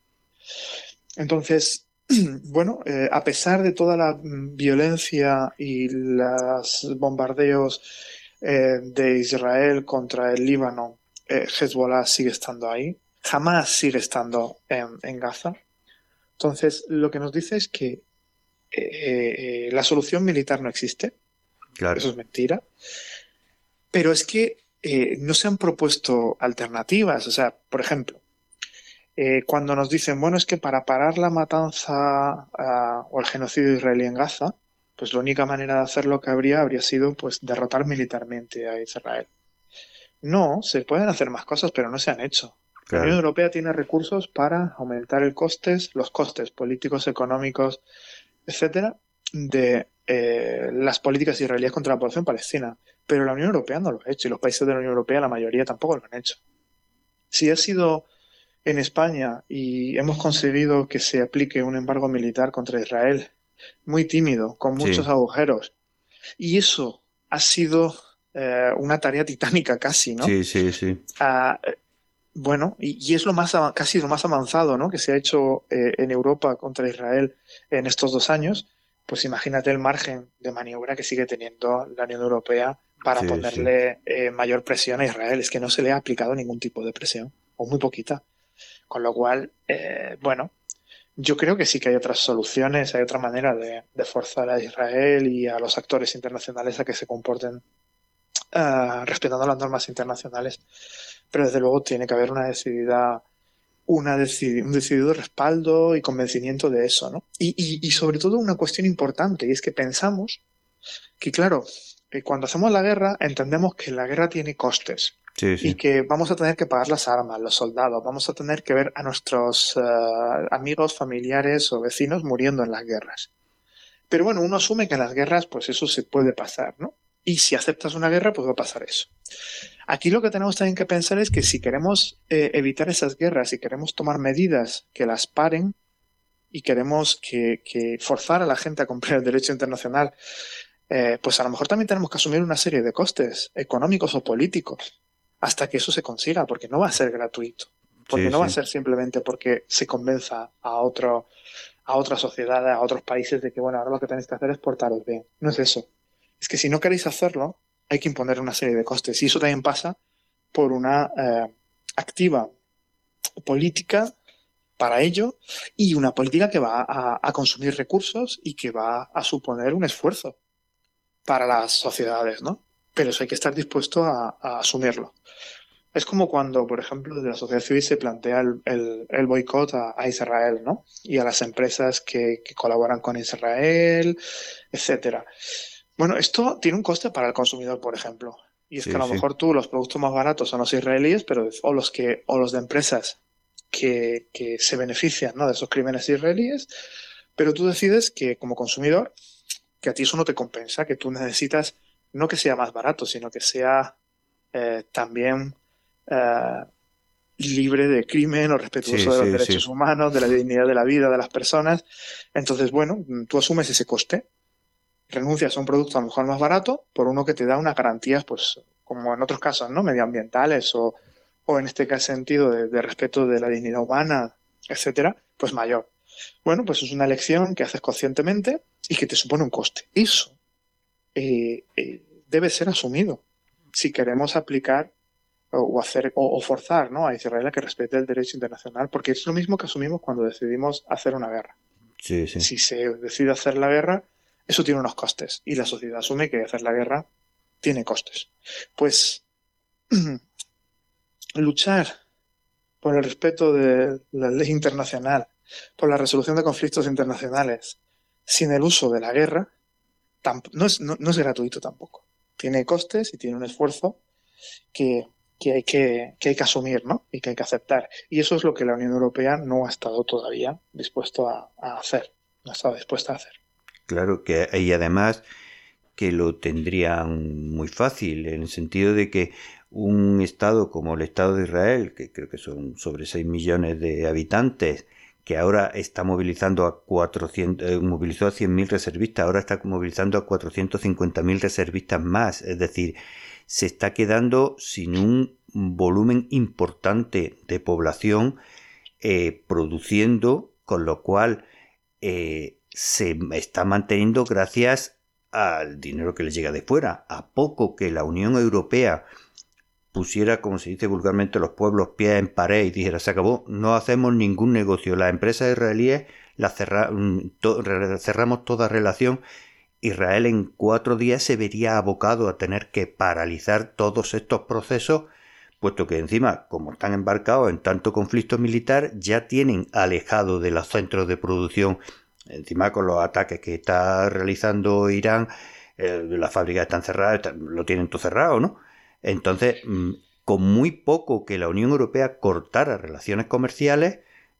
Entonces, bueno, eh, a pesar de toda la violencia y los bombardeos eh, de Israel contra el Líbano, eh, Hezbollah sigue estando ahí. Jamás sigue estando en, en Gaza. Entonces, lo que nos dice es que eh, eh, la solución militar no existe. Claro. Eso es mentira. Pero es que eh, no se han propuesto alternativas. O sea, por ejemplo, eh, cuando nos dicen, bueno, es que para parar la matanza uh, o el genocidio israelí en Gaza, pues la única manera de hacerlo que habría habría sido pues derrotar militarmente a Israel. No, se pueden hacer más cosas, pero no se han hecho. Claro. La Unión Europea tiene recursos para aumentar el costes, los costes políticos, económicos, etcétera, de eh, las políticas israelíes contra la población palestina. Pero la Unión Europea no lo ha hecho, y los países de la Unión Europea, la mayoría, tampoco lo han hecho. Si ha sido en España y hemos conseguido que se aplique un embargo militar contra Israel, muy tímido, con muchos sí. agujeros, y eso ha sido eh, una tarea titánica casi, ¿no? Sí, sí, sí. Uh, Bueno, y, y es lo más casi lo más avanzado, ¿no?, que se ha hecho eh, en Europa contra Israel en estos dos años. Pues imagínate el margen de maniobra que sigue teniendo la Unión Europea para sí, ponerle sí. Eh, mayor presión a Israel. Es que no se le ha aplicado ningún tipo de presión, o muy poquita. Con lo cual, eh, bueno, yo creo que sí que hay otras soluciones, hay otra manera de, de forzar a Israel y a los actores internacionales a que se comporten uh, respetando las normas internacionales. Pero desde luego tiene que haber una decidida, una decidi, un decidido respaldo y convencimiento de eso, ¿no? Y, y, y sobre todo una cuestión importante, y es que pensamos que, claro, que cuando hacemos la guerra entendemos que la guerra tiene costes sí, sí. y que vamos a tener que pagar las armas, los soldados, vamos a tener que ver a nuestros uh, amigos, familiares o vecinos muriendo en las guerras. Pero bueno, uno asume que en las guerras pues eso se puede pasar, ¿no? Y si aceptas una guerra, pues va a pasar eso. Aquí lo que tenemos también que pensar es que si queremos eh, evitar esas guerras, si queremos tomar medidas que las paren y queremos que, que forzar a la gente a cumplir el derecho internacional, eh, pues a lo mejor también tenemos que asumir una serie de costes económicos o políticos hasta que eso se consiga, porque no va a ser gratuito, porque sí, no sí. va a ser simplemente porque se convenza a otro, a otra sociedad, a otros países de que bueno, ahora lo que tenéis que hacer es portaros bien. No es eso. Es que si no queréis hacerlo, hay que imponer una serie de costes. Y eso también pasa por una eh, activa política para ello y una política que va a, a consumir recursos y que va a suponer un esfuerzo para las sociedades, ¿no? Pero eso hay que estar dispuesto a, a asumirlo. Es como cuando, por ejemplo, desde la sociedad civil se plantea el, el, el boicot a, a Israel, ¿no? Y a las empresas que, que colaboran con Israel, etcétera. Bueno, esto tiene un coste para el consumidor, por ejemplo. Y es Sí, que a lo sí. mejor tú, los productos más baratos son los israelíes, pero o los que, o los de empresas que, que se benefician, ¿no?, de esos crímenes israelíes, pero tú decides que como consumidor, que a ti eso no te compensa, que tú necesitas no que sea más barato, sino que sea eh, también eh, libre de crimen o Sí, respetuoso de los sí, derechos sí. humanos, de la dignidad de la vida de las personas. Entonces, bueno, tú asumes ese coste, renuncias a un producto a lo mejor más barato por uno que te da unas garantías, pues, como en otros casos, ¿no?, medioambientales o, o en este caso sentido de, de respeto de la dignidad humana, etcétera, pues mayor. Bueno, pues es una elección que haces conscientemente y que te supone un coste. Eso eh, eh, debe ser asumido si queremos aplicar o hacer o, o forzar, ¿no?, a Israel a que respete el derecho internacional, porque es lo mismo que asumimos cuando decidimos hacer una guerra. Sí, sí. Si se decide hacer la guerra, eso tiene unos costes y la sociedad asume que hacer la guerra tiene costes. Pues luchar por el respeto de la ley internacional, por la resolución de conflictos internacionales, sin el uso de la guerra, no es, no, no es gratuito tampoco. Tiene costes y tiene un esfuerzo que, que, hay que, que hay que asumir, ¿no?, y que hay que aceptar. Y eso es lo que la Unión Europea no ha estado todavía dispuesto a, a hacer, no ha estado dispuesta a hacer. Claro que, y además que lo tendrían muy fácil, en el sentido de que un estado como el Estado de Israel, que creo que son sobre seis millones de habitantes, que ahora está movilizando a cuatrocientos, eh, movilizó a cien mil reservistas, ahora está movilizando a cuatrocientos cincuenta mil reservistas más, es decir, se está quedando sin un volumen importante de población eh, produciendo, con lo cual eh, se está manteniendo gracias al dinero que le llega de fuera. A poco que la Unión Europea pusiera, como se dice vulgarmente, los pueblos pies en pared y dijera, se acabó, no hacemos ningún negocio, las empresas israelíes las cerra, to, cerramos toda relación, Israel en cuatro días se vería abocado a tener que paralizar todos estos procesos, puesto que encima, como están embarcados en tanto conflicto militar, ya tienen alejado de los centros de producción, encima con los ataques que está realizando Irán, eh, las fábricas están cerradas, están, lo tienen todo cerrado, ¿no? Entonces, con muy poco que la Unión Europea cortara relaciones comerciales,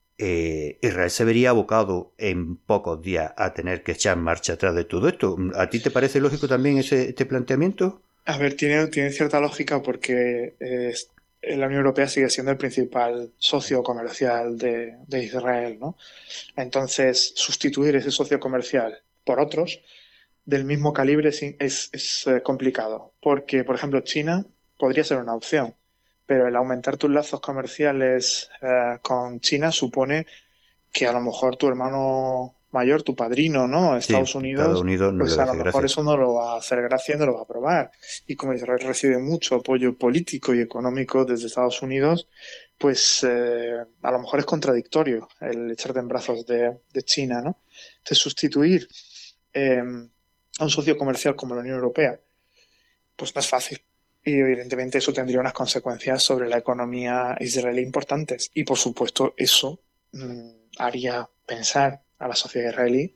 eh, Israel se vería abocado en pocos días a tener que echar marcha atrás de todo esto. ¿A ti te parece lógico también ese, este planteamiento? A ver, tiene, tiene cierta lógica porque eh, la Unión Europea sigue siendo el principal socio comercial de, de Israel, ¿no? Entonces, sustituir ese socio comercial por otros del mismo calibre es, es, es eh, complicado, porque, por ejemplo, China podría ser una opción, pero el aumentar tus lazos comerciales eh, con China supone que a lo mejor tu hermano mayor, tu padrino, ¿no?, Estados Sí, Estados Unidos, Unidos no le pues a lo hace mejor gracia. eso no lo va a hacer gracia, no lo va a aprobar. Y como Israel recibe mucho apoyo político y económico desde Estados Unidos, pues eh, a lo mejor es contradictorio el echarte en brazos de, de China, ¿no? De sustituir eh, a un socio comercial como la Unión Europea, pues no es fácil. Y evidentemente eso tendría unas consecuencias sobre la economía israelí importantes. Y por supuesto eso mmm, haría pensar a la sociedad israelí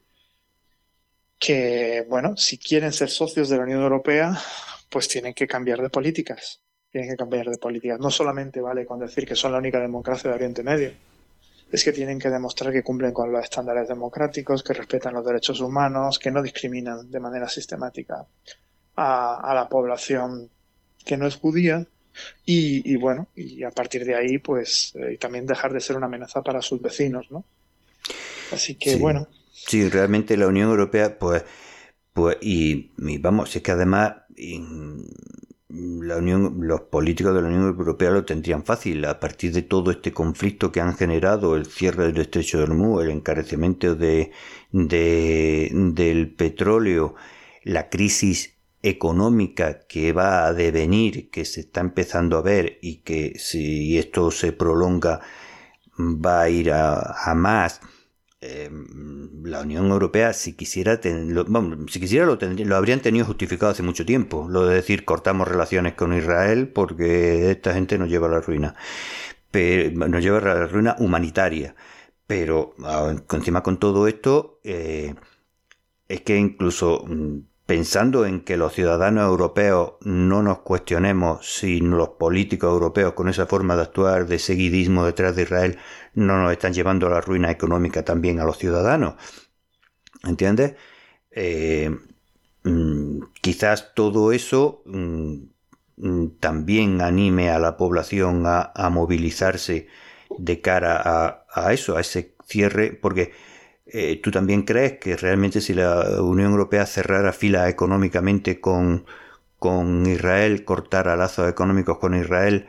que, bueno, si quieren ser socios de la Unión Europea, pues tienen que cambiar de políticas. Tienen que cambiar de políticas. No solamente vale con decir que son la única democracia de Oriente Medio. Es que tienen que demostrar que cumplen con los estándares democráticos, que respetan los derechos humanos, que no discriminan de manera sistemática a, a la población que no es judía y, y bueno, y a partir de ahí, pues, eh, y también dejar de ser una amenaza para sus vecinos, ¿no? Así que, Sí, bueno. sí, realmente la Unión Europea, pues, pues y, y vamos, es que además y, la Unión, los políticos de la Unión Europea lo tendrían fácil a partir de todo este conflicto que han generado, el cierre del estrecho de Hormuz, el encarecimiento de, de del petróleo, la crisis económica que va a devenir, que se está empezando a ver y que si esto se prolonga va a ir a, a más. Eh, la Unión Europea, si quisiera, ten, lo, bueno, si quisiera lo, ten, lo habrían tenido justificado hace mucho tiempo. Lo de decir cortamos relaciones con Israel porque esta gente nos lleva a la ruina, pero nos lleva a la ruina humanitaria. Pero encima con todo esto, eh, es que incluso pensando en que los ciudadanos europeos no nos cuestionemos si los políticos europeos con esa forma de actuar de seguidismo detrás de Israel no nos están llevando a la ruina económica también a los ciudadanos. ¿Entiendes? Eh, mmm, quizás todo eso mmm, también anime a la población a, a movilizarse de cara a, a eso, a ese cierre, porque Eh, ¿tú también crees que realmente si la Unión Europea cerrara filas económicamente con, con Israel, cortara lazos económicos con Israel,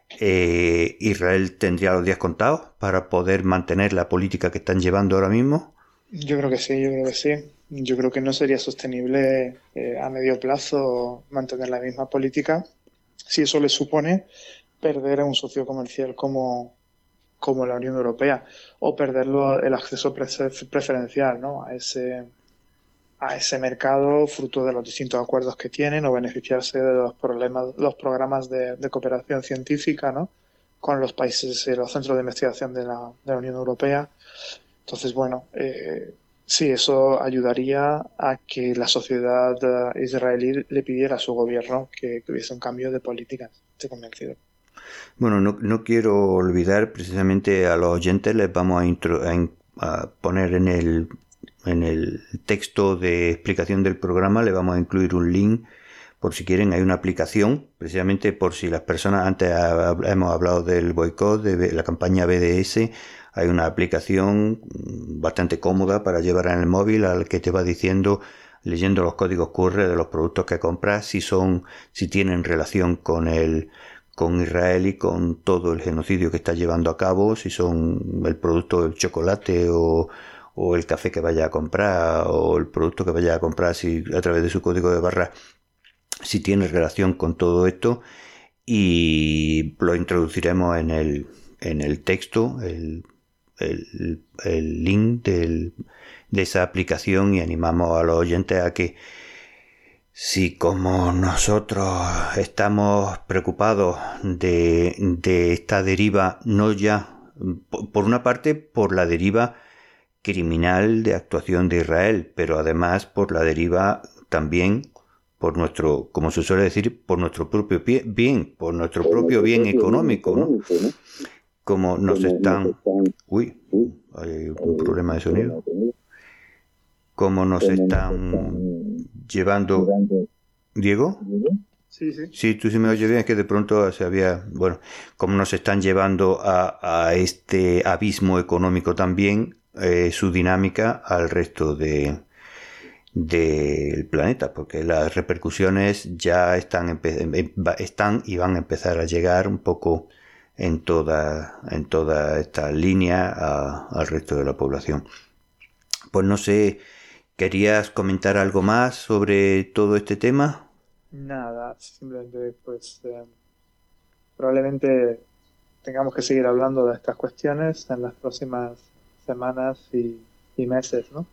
eh, Israel tendría los días contados para poder mantener la política que están llevando ahora mismo? Yo creo que sí, yo creo que sí. Yo creo que no sería sostenible eh, a medio plazo mantener la misma política si eso le supone perder a un socio comercial como... como la Unión Europea, o perderlo el acceso preferencial, ¿no? a ese a ese mercado fruto de los distintos acuerdos que tienen, o beneficiarse de los problemas los programas de, de cooperación científica, ¿no? con los países y los centros de investigación de la, de la Unión Europea. Entonces, bueno, eh, sí, eso ayudaría a que la sociedad israelí le pidiera a su gobierno que, que hubiese un cambio de políticas. Estoy convencido. Bueno, no, no quiero olvidar precisamente a los oyentes, les vamos a, intro, a, a poner en el, en el texto de explicación del programa, le vamos a incluir un link por si quieren. Hay una aplicación, precisamente por si las personas, antes ha, hemos hablado del boicot, de la campaña B D S, hay una aplicación bastante cómoda para llevar en el móvil al que te va diciendo, leyendo los códigos Q R de los productos que compras, si son, si tienen relación con el con Israel y con todo el genocidio que está llevando a cabo, si son el producto del chocolate o, o el café que vaya a comprar o el producto que vaya a comprar, si a través de su código de barra, si tiene relación con todo esto, y lo introduciremos en el, en el texto, el, el, el link del, de esa aplicación, y animamos a los oyentes a que, si como nosotros estamos preocupados de, de esta deriva, no ya, por una parte, por la deriva criminal de actuación de Israel, pero además por la deriva también por nuestro, como se suele decir, por nuestro propio bien, por nuestro propio bien económico, ¿no? Como nos están... Uy, hay un problema de sonido. Como nos están llevando... ¿Diego? Sí, sí. Sí, tú sí me oyes bien, es que de pronto se había... Bueno, como nos están llevando a, a este abismo económico también, eh, su dinámica al resto de del planeta, porque las repercusiones ya están, están y van a empezar a llegar un poco en toda, en toda esta línea a, al resto de la población. Pues no sé... ¿Querías comentar algo más sobre todo este tema? Nada, simplemente pues eh, probablemente tengamos que seguir hablando de estas cuestiones en las próximas semanas y, y meses, ¿no?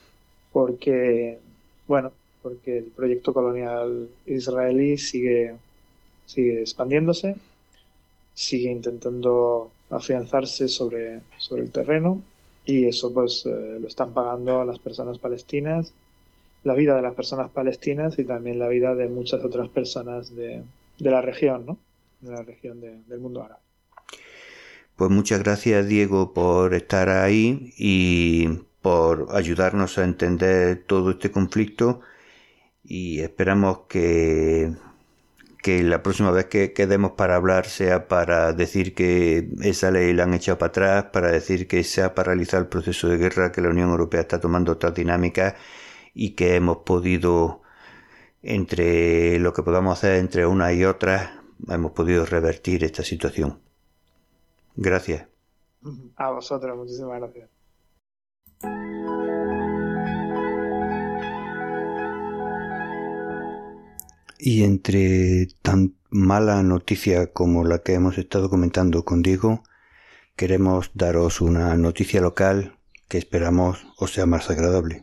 Porque, bueno, porque el proyecto colonial israelí sigue, sigue expandiéndose, sigue intentando afianzarse sobre, sobre el terreno. Y eso pues eh, lo están pagando las personas palestinas, la vida de las personas palestinas y también la vida de muchas otras personas de, de la región, ¿no? De la región de, del mundo árabe. Pues muchas gracias, Diego, por estar ahí y por ayudarnos a entender todo este conflicto, y esperamos que... que la próxima vez que quedemos para hablar sea para decir que esa ley la han echado para atrás, para decir que se ha paralizado el proceso de guerra, que la Unión Europea está tomando otras dinámicas y que hemos podido, entre lo que podamos hacer entre una y otra, hemos podido revertir esta situación. Gracias. A vosotros, muchísimas gracias. Y entre tan mala noticia como la que hemos estado comentando con Diego, queremos daros una noticia local que esperamos os sea más agradable.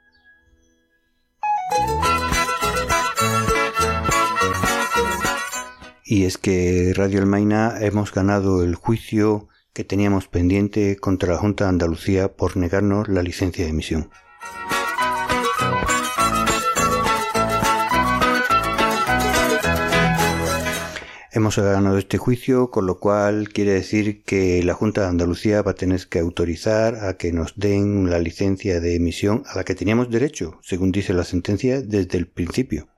Y es que Radio El Maina hemos ganado el juicio que teníamos pendiente contra la Junta de Andalucía por negarnos la licencia de emisión. Hemos ganado este juicio, con lo cual quiere decir que la Junta de Andalucía va a tener que autorizar a que nos den la licencia de emisión a la que teníamos derecho, según dice la sentencia, desde el principio.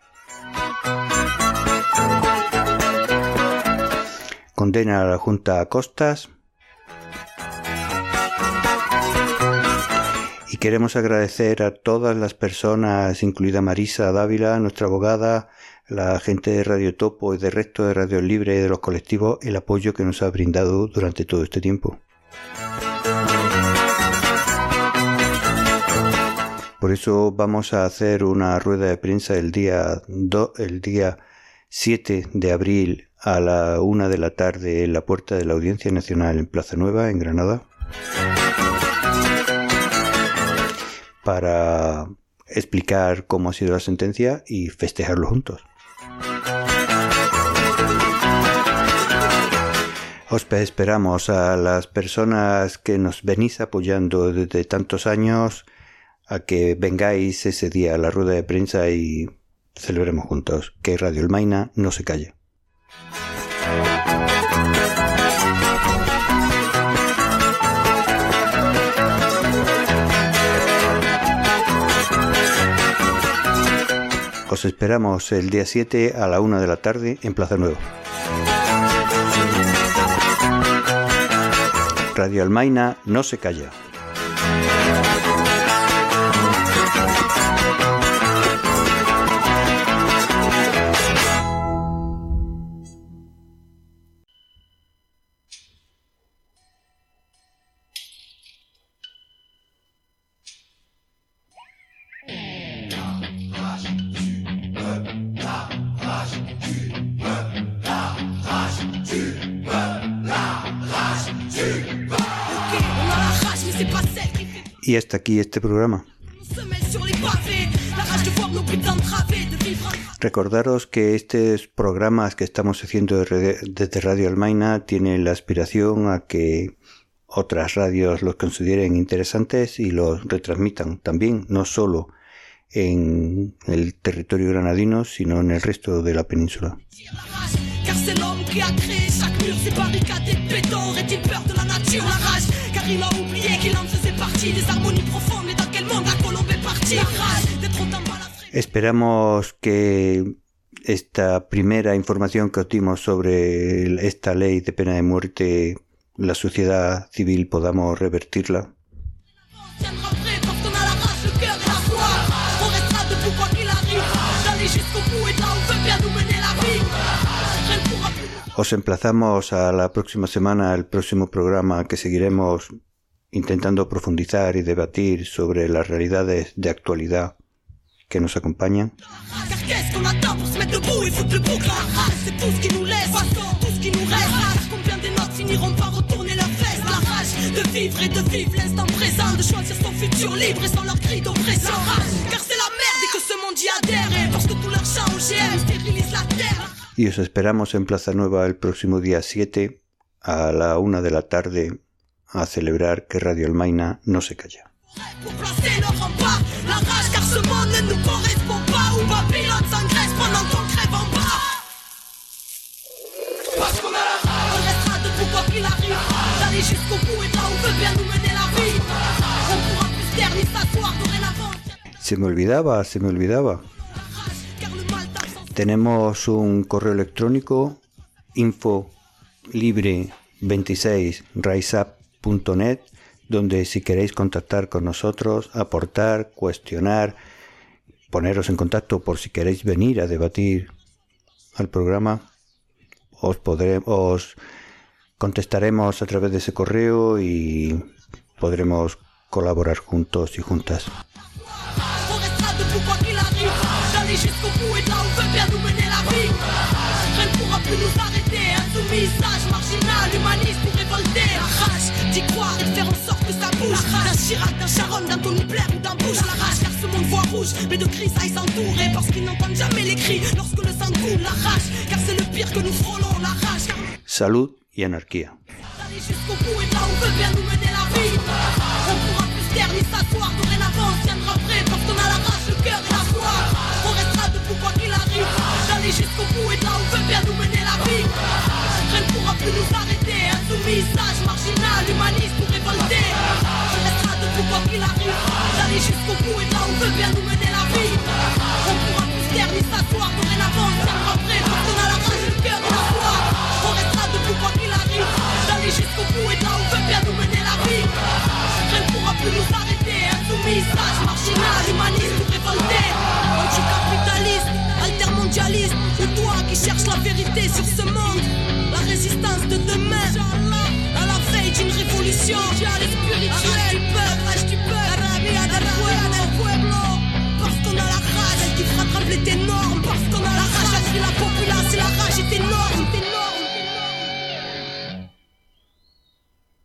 Condena a la Junta a costas. Y queremos agradecer a todas las personas, incluida Marisa Dávila, nuestra abogada, la gente de Radio Topo y del resto de Radio Libre y de los colectivos, el apoyo que nos ha brindado durante todo este tiempo. Por eso vamos a hacer una rueda de prensa el día, do, el día siete de abril a la una de la tarde en la puerta de la Audiencia Nacional en Plaza Nueva, en Granada, para explicar cómo ha sido la sentencia y festejarlo juntos. Os esperamos a las personas que nos venís apoyando desde tantos años a que vengáis ese día a la rueda de prensa y celebremos juntos que Radio El Maina no se calle. Os esperamos el día siete a la una de la tarde en Plaza Nueva. Radio El Maina no se calla. Y hasta aquí este programa. Recordaros que estos programas que estamos haciendo desde Radio Almaina tienen la aspiración a que otras radios los consideren interesantes y los retransmitan también, no solo en el territorio granadino, sino en el resto de la península. Esperamos que esta primera información que obtuvimos sobre esta ley de pena de muerte, la sociedad civil, podamos revertirla. Os emplazamos a la próxima semana, al próximo programa, que seguiremos intentando profundizar y debatir sobre las realidades de actualidad que nos acompañan. Y os esperamos en Plaza Nueva el próximo día siete a la una de la tarde a celebrar que Radio Almaina no se calla. Se me olvidaba, se me olvidaba. Tenemos un correo electrónico info libre veintiséis raisap punto net, donde si queréis contactar con nosotros, aportar, cuestionar, poneros en contacto por si queréis venir a debatir al programa, os podré, os contestaremos a través de ese correo y podremos colaborar juntos y juntas. D'y croire et de faire en sorte que ça bouge. D'un Chirac, d'un Sharon, d'un Tony Blair ou d'un Bush. La rage car ce monde voit rouge, mais de cris ça ils s'entourent. Parce qu'ils n'entendent jamais les cris lorsque le sang coule. La rage car c'est le pire que nous frôlons. La rage car... Salud y anarquía. D'aller jusqu'au bout et de là où veut bien nous mener la vie. On pourra plus se taire ni s'asseoir. Dorénavant on tiendra prêt parce qu'on a la rage, le cœur et la foi. On restera debout quoi qu'il arrive. D'aller jusqu'au bout et de là où veut bien nous mener la vie. Jolly